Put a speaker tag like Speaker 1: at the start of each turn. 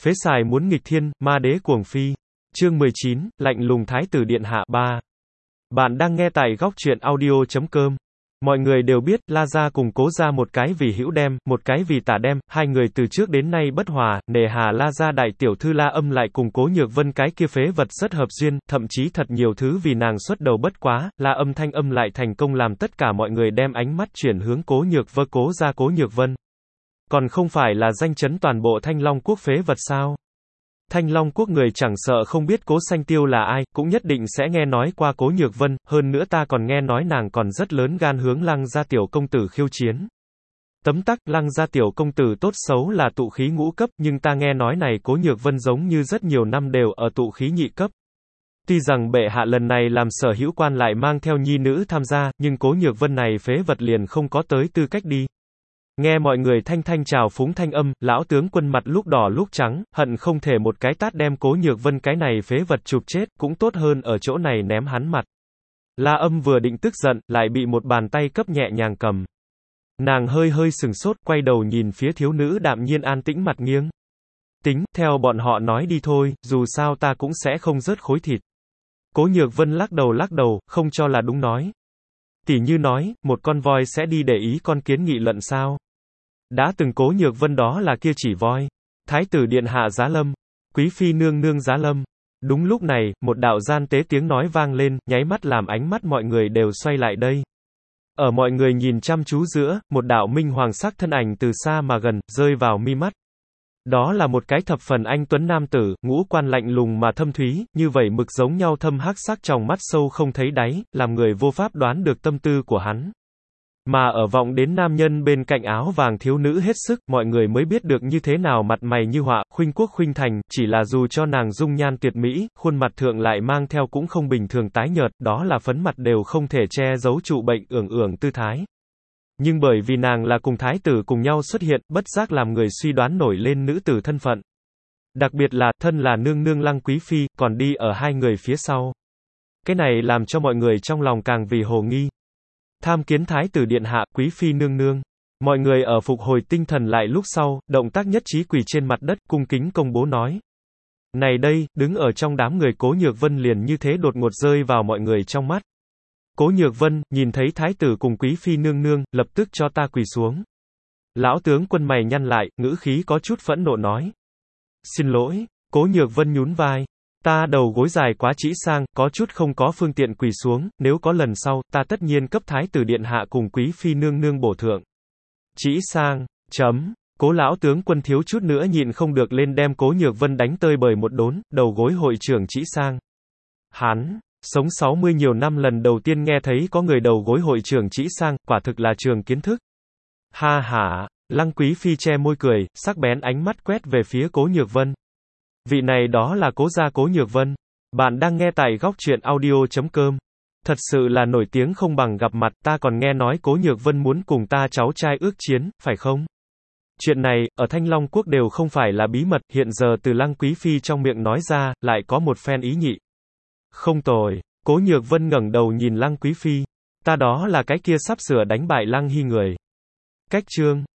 Speaker 1: Phế xài muốn nghịch thiên, ma đế cuồng phi. Chương 19, lạnh lùng thái tử điện hạ 3. Bạn đang nghe tại góc truyện audio.com. Mọi người đều biết, La Gia cùng Cố Gia một cái vì hữu đem, một cái vì tả đem, hai người từ trước đến nay bất hòa, nề hà La Gia đại tiểu thư La Âm lại cùng Cố Nhược Vân cái kia phế vật rất hợp duyên, thậm chí thật nhiều thứ vì nàng xuất đầu bất quá, La Âm Thanh Âm lại thành công làm tất cả mọi người đem ánh mắt chuyển hướng Cố Nhược Vân. Cố Gia Cố Nhược Vân còn không phải là danh chấn toàn bộ Thanh Long quốc phế vật sao? Thanh Long quốc người chẳng sợ không biết Cố Sanh Tiêu là ai, cũng nhất định sẽ nghe nói qua Cố Nhược Vân, hơn nữa ta còn nghe nói nàng còn rất lớn gan hướng Lăng gia tiểu công tử khiêu chiến. Tấm tắc, Lăng gia tiểu công tử tốt xấu là tụ khí ngũ cấp, nhưng ta nghe nói này Cố Nhược Vân giống như rất nhiều năm đều ở tụ khí nhị cấp. Tuy rằng bệ hạ lần này làm sở hữu quan lại mang theo nhi nữ tham gia, nhưng Cố Nhược Vân này phế vật liền không có tới tư cách đi. Nghe mọi người thanh thanh chào phúng thanh âm, lão tướng quân mặt lúc đỏ lúc trắng, hận không thể một cái tát đem Cố Nhược Vân cái này phế vật chụp chết, cũng tốt hơn ở chỗ này ném hắn mặt. La Âm vừa định tức giận, lại bị một bàn tay cấp nhẹ nhàng cầm. Nàng hơi hơi sừng sốt, quay đầu nhìn phía thiếu nữ đạm nhiên an tĩnh mặt nghiêng. Tính, theo bọn họ nói đi thôi, dù sao ta cũng sẽ không rớt khối thịt. Cố Nhược Vân lắc đầu, không cho là đúng nói. Tỉ như nói, một con voi sẽ đi để ý con kiến nghị luận sao? Đã từng Cố Nhược Vân đó là kia chỉ voi. Thái tử điện hạ giá lâm. Quý phi nương nương giá lâm. Đúng lúc này, một đạo gian tế tiếng nói vang lên, nháy mắt làm ánh mắt mọi người đều xoay lại đây. Ở mọi người nhìn chăm chú giữa, một đạo minh hoàng sắc thân ảnh từ xa mà gần, rơi vào mi mắt. Đó là một cái thập phần anh tuấn nam tử, ngũ quan lạnh lùng mà thâm thúy, như vậy mực giống nhau thâm hắc sắc trong mắt sâu không thấy đáy, làm người vô pháp đoán được tâm tư của hắn. Mà ở vọng đến nam nhân bên cạnh áo vàng thiếu nữ hết sức, mọi người mới biết được như thế nào mặt mày như họa, khuynh quốc khuynh thành, chỉ là dù cho nàng dung nhan tuyệt mỹ, khuôn mặt thượng lại mang theo cũng không bình thường tái nhợt, đó là phấn mặt đều không thể che giấu trụ bệnh ưởng tư thái. Nhưng bởi vì nàng là cùng thái tử cùng nhau xuất hiện, bất giác làm người suy đoán nổi lên nữ tử thân phận. Đặc biệt là, thân là nương nương Lăng Quý Phi, còn đi ở hai người phía sau. Cái này làm cho mọi người trong lòng càng vì hồ nghi. Tham kiến thái tử điện hạ, Quý Phi nương nương. Mọi người ở phục hồi tinh thần lại lúc sau, động tác nhất trí quỳ trên mặt đất, cung kính công bố nói. Này đây, đứng ở trong đám người Cố Nhược Vân liền như thế đột ngột rơi vào mọi người trong mắt. Cố Nhược Vân, nhìn thấy thái tử cùng Quý Phi nương nương, lập tức cho ta quỳ xuống. Lão tướng quân mày nhăn lại, ngữ khí có chút phẫn nộ nói. Xin lỗi, Cố Nhược Vân nhún vai. Ta đầu gối dài quá Trĩ Sang, có chút không có phương tiện quỳ xuống, nếu có lần sau, ta tất nhiên cấp thái tử điện hạ cùng Quý Phi nương nương bổ thượng. Trĩ Sang, Cố lão tướng quân thiếu chút nữa nhịn không được lên đem Cố Nhược Vân đánh tơi bời một đốn, đầu gối hội trưởng Trĩ Sang. Hắn, sống 60 nhiều năm lần đầu tiên nghe thấy có người đầu gối hội trưởng Trĩ Sang, quả thực là trường kiến thức. Ha ha, Lăng Quý Phi che môi cười, sắc bén ánh mắt quét về phía Cố Nhược Vân. Vị này đó là Cố gia Cố Nhược Vân. Bạn đang nghe tại góc truyện audio.com. Thật sự là nổi tiếng không bằng gặp mặt, ta còn nghe nói Cố Nhược Vân muốn cùng ta cháu trai ước chiến, phải không? Chuyện này, ở Thanh Long quốc đều không phải là bí mật, hiện giờ từ Lăng Quý Phi trong miệng nói ra, lại có một phen ý nhị. Không tồi, Cố Nhược Vân ngẩng đầu nhìn Lăng Quý Phi. Ta đó là cái kia sắp sửa đánh bại Lăng Hy người. Cách chương.